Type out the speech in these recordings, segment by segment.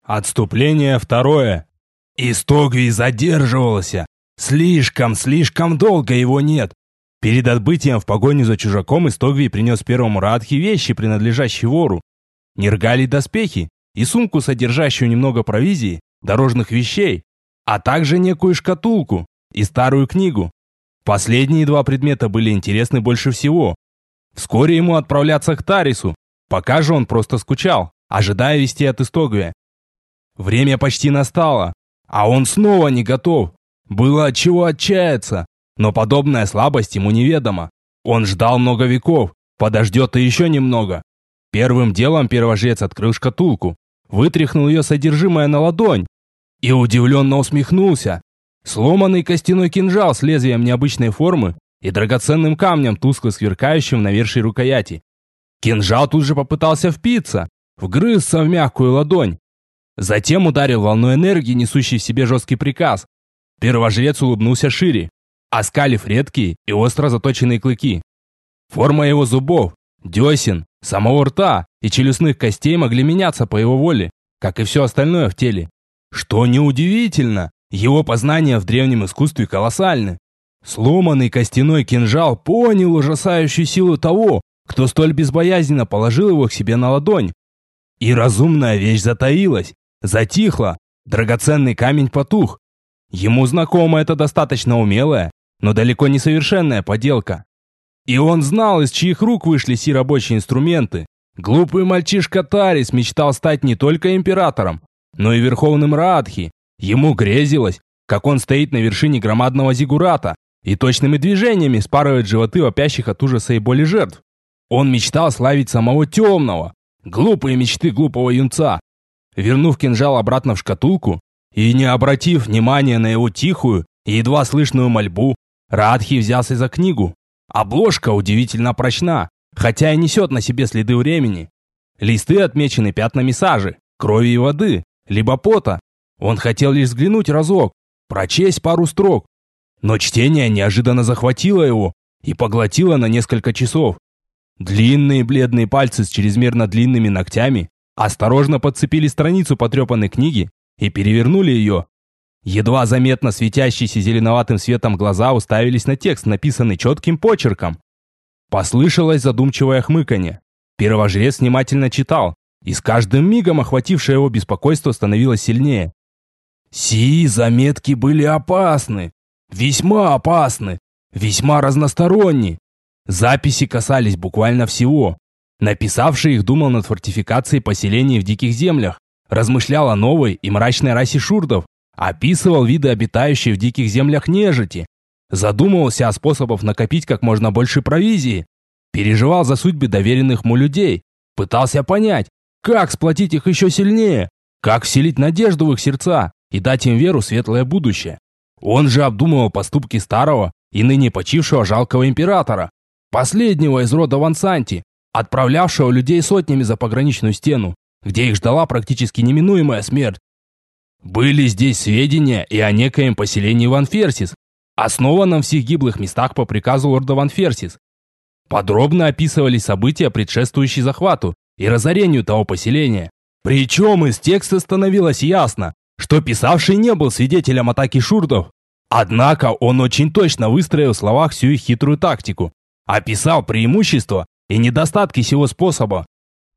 Отступление второе. Истогвий задерживался. Слишком долго его нет. Перед отбытием в погоню за чужаком Истогвий принес первому Раадхи вещи, принадлежащие вору. Нергалий доспехи и сумку, содержащую немного провизии, дорожных вещей, а также некую шкатулку и старую книгу. Последние два предмета были интересны больше всего. Вскоре ему отправляться к Тарису, пока же он просто скучал, ожидая вести от Истогвия. Время почти настало, а он снова не готов. Было от чего отчаяться, но подобная слабость ему неведома. Он ждал много веков, подождет и еще немного. Первым делом первожрец открыл шкатулку, вытряхнул ее содержимое на ладонь и удивленно усмехнулся. Сломанный костяной кинжал с лезвием необычной формы и драгоценным камнем, тускло сверкающим на навершии рукояти. Кинжал тут же попытался впиться, вгрызся в мягкую ладонь. Затем ударил волной энергии, несущей в себе жесткий приказ. Первожрец улыбнулся шире, оскалив редкие и остро заточенные клыки. Форма его зубов, десен, самого рта и челюстных костей могли меняться по его воле, как и все остальное в теле. Что неудивительно, его познания в древнем искусстве колоссальны. Сломанный костяной кинжал понял ужасающую силу того, кто столь безбоязненно положил его к себе на ладонь. И разумная вещь затаилась, затихла, драгоценный камень потух. Ему знакома эта достаточно умелая, но далеко не совершенная поделка. И он знал, из чьих рук вышли сии рабочие инструменты. Глупый мальчишка Тарис мечтал стать не только императором, но и верховным Раадхи. Ему грезилось, как он стоит на вершине громадного зиггурата и точными движениями спарывает животы вопящих от ужаса и боли жертв. Он мечтал славить самого темного. Глупые мечты глупого юнца. Вернув кинжал обратно в шкатулку и не обратив внимания на его тихую и едва слышную мольбу, Раадхи взялся за книгу. Обложка удивительно прочна, хотя и несет на себе следы времени. Листы отмечены пятнами сажи, крови и воды, либо пота. Он хотел лишь взглянуть разок, прочесть пару строк. Но чтение неожиданно захватило его и поглотило на несколько часов. Длинные бледные пальцы с чрезмерно длинными ногтями осторожно подцепили страницу потрепанной книги и перевернули ее. Едва заметно светящиеся зеленоватым светом глаза уставились на текст, написанный четким почерком. Послышалось задумчивое хмыканье. Первожрец внимательно читал, и с каждым мигом охватившее его беспокойство становилось сильнее. Сии заметки были опасны, весьма разносторонни. Записи касались буквально всего. Написавший их думал над фортификацией поселений в диких землях, размышлял о новой и мрачной расе шурдов, описывал виды обитающей в диких землях нежити, задумывался о способах накопить как можно больше провизии, переживал за судьбы доверенных ему людей, пытался понять, как сплотить их еще сильнее, как вселить надежду в их сердца и дать им веру в светлое будущее. Он же обдумывал поступки старого и ныне почившего жалкого императора, последнего из рода Вансанти, отправлявшего людей сотнями за пограничную стену, где их ждала практически неминуемая смерть. Были здесь сведения и о некоем поселении Ванферсис, основанном в сих гиблых местах по приказу лорда Ванферсис. Подробно описывались события, предшествующие захвату и разорению того поселения. Причем из текста становилось ясно, что писавший не был свидетелем атаки шурдов. Однако он очень точно выстроил в словах всю их хитрую тактику, описал преимущества и недостатки сего способа.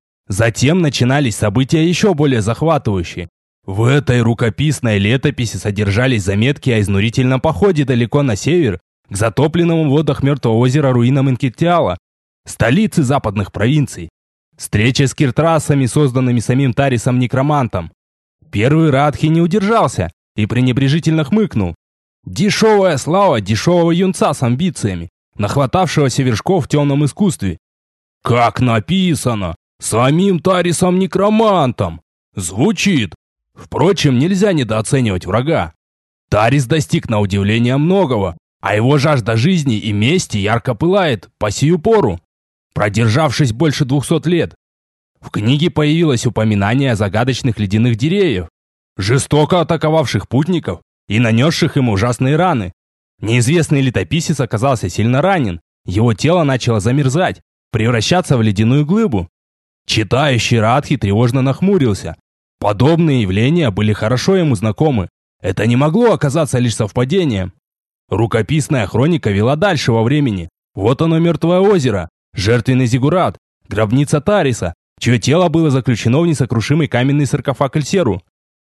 Затем начинались события еще более захватывающие. В этой рукописной летописи содержались заметки о изнурительном походе далеко на север, к затопленному в водах Мертвого озера руинам Инкиттиала, столицы западных провинций. Встреча с киртрасами, созданными самим Тарисом-некромантом. Первый Раадхи не удержался и пренебрежительно хмыкнул. Дешевая слава дешевого юнца с амбициями, нахватавшегося вершков в темном искусстве. Как написано! Самим Тарисом-некромантом! Звучит! Впрочем, нельзя недооценивать врага. Тарис достиг на удивление многого, а его жажда жизни и мести ярко пылает по сию пору, продержавшись больше 200 лет. В книге появилось упоминание о загадочных ледяных деревьях, жестоко атаковавших путников и нанесших им ужасные раны. Неизвестный летописец оказался сильно ранен, его тело начало замерзать, превращаться в ледяную глыбу. Читающий Раадхи тревожно нахмурился. Подобные явления были хорошо ему знакомы. Это не могло оказаться лишь совпадением. Рукописная хроника вела дальше во времени. Вот оно, мертвое озеро, жертвенный зиггурат, гробница Тариса, чье тело было заключено в несокрушимый каменный саркофаг Эльсеру.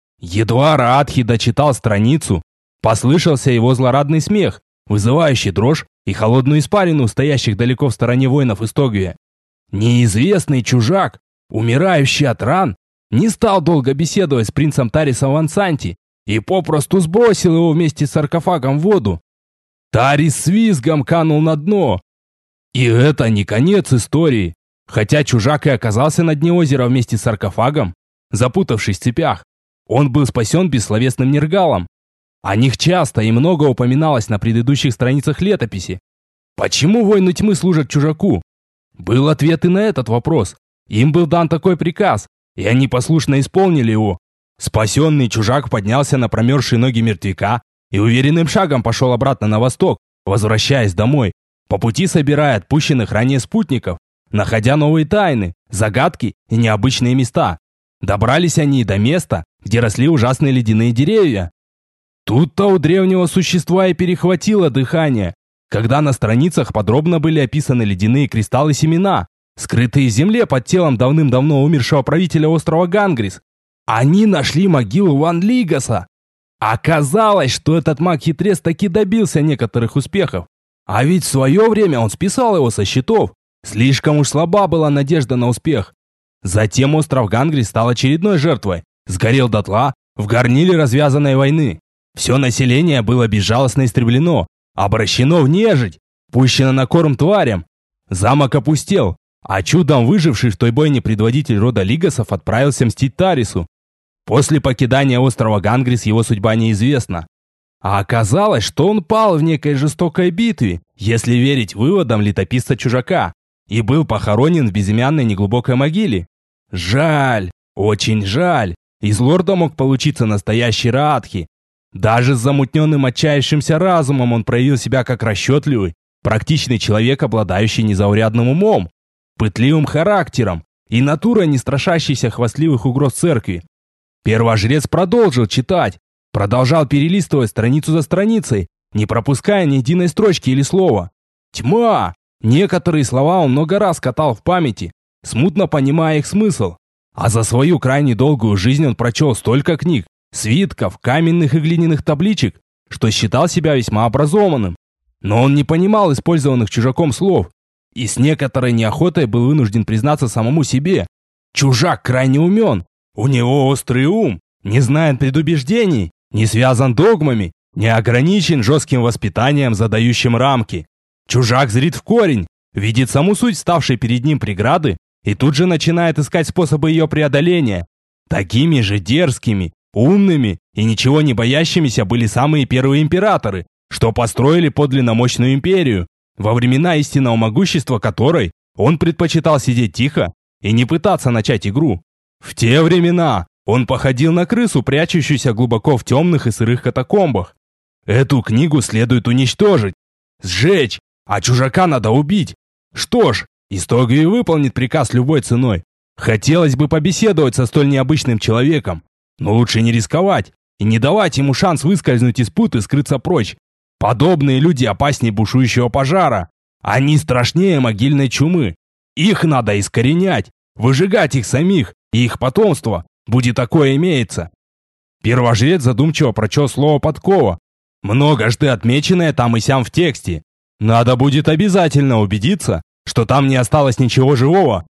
Едва Раатхи дочитал страницу, послышался его злорадный смех, вызывающий дрожь и холодную испарину стоящих далеко в стороне воинов Истогвия. Неизвестный чужак, умирающий от ран, не стал долго беседовать с принцем Тарисом в Ансанти и попросту сбросил его вместе с саркофагом в воду. Тарис с визгом канул на дно. И это не конец истории. Хотя чужак и оказался на дне озера вместе с саркофагом, запутавшись в цепях, он был спасен бессловесным Нергалом. О них часто и много упоминалось на предыдущих страницах летописи. Почему воины тьмы служат чужаку? Был ответ и на этот вопрос. Им был дан такой приказ, и они послушно исполнили его. Спасенный чужак поднялся на промерзшие ноги мертвяка и уверенным шагом пошел обратно на восток, возвращаясь домой, по пути собирая отпущенных ранее спутников, находя новые тайны, загадки и необычные места. Добрались они до места, где росли ужасные ледяные деревья. Тут-то у древнего существа и перехватило дыхание, когда на страницах подробно были описаны ледяные кристаллы-семена, скрытые в земле под телом давным-давно умершего правителя острова Гангрис. Они нашли могилу Ван Лигаса. Оказалось, что этот маг-хитрец таки добился некоторых успехов. А ведь в свое время он списал его со счетов. Слишком уж слаба была надежда на успех. Затем остров Гангрис стал очередной жертвой. Сгорел дотла в горниле развязанной войны. Все население было безжалостно истреблено, обращено в нежить, пущено на корм тварям. Замок опустел, а чудом выживший в той бойне предводитель рода Лигасов отправился мстить Тарису. После покидания острова Гангрис его судьба неизвестна. А оказалось, что он пал в некой жестокой битве, если верить выводам летописца-чужака, и был похоронен в безымянной неглубокой могиле. Жаль, очень жаль, из лорда мог получиться настоящий Раатхи. Даже с замутненным отчаявшимся разумом он проявил себя как расчетливый, практичный человек, обладающий незаурядным умом, пытливым характером и натурой, не страшащейся хвастливых угроз церкви. Первожрец продолжил читать, продолжал перелистывать страницу за страницей, не пропуская ни единой строчки или слова. Тьма! Некоторые слова он много раз катал в памяти, смутно понимая их смысл. А за свою крайне долгую жизнь он прочел столько книг, свитков, каменных и глиняных табличек, что считал себя весьма образованным. Но он не понимал использованных чужаком слов, и с некоторой неохотой был вынужден признаться самому себе. Чужак крайне умен, у него острый ум, не знает предубеждений, не связан догмами, не ограничен жестким воспитанием, задающим рамки. Чужак зрит в корень, видит саму суть ставшей перед ним преграды и тут же начинает искать способы ее преодоления. Такими же дерзкими, умными и ничего не боящимися были самые первые императоры, что построили подлинно мощную империю, во времена истинного могущества которой он предпочитал сидеть тихо и не пытаться начать игру. В те времена он походил на крысу, прячущуюся глубоко в темных и сырых катакомбах. Эту книгу следует уничтожить, сжечь, а чужака надо убить. Что ж, Истогвий выполнит приказ любой ценой. Хотелось бы побеседовать со столь необычным человеком, но лучше не рисковать и не давать ему шанс выскользнуть из пут и скрыться прочь. Подобные люди опаснее бушующего пожара. Они страшнее могильной чумы. Их надо искоренять, выжигать их самих и их потомство, будь такое имеется. Первожрец задумчиво прочел слово «подкова», многожды отмеченное там и сям в тексте. Надо будет обязательно убедиться, что там не осталось ничего живого,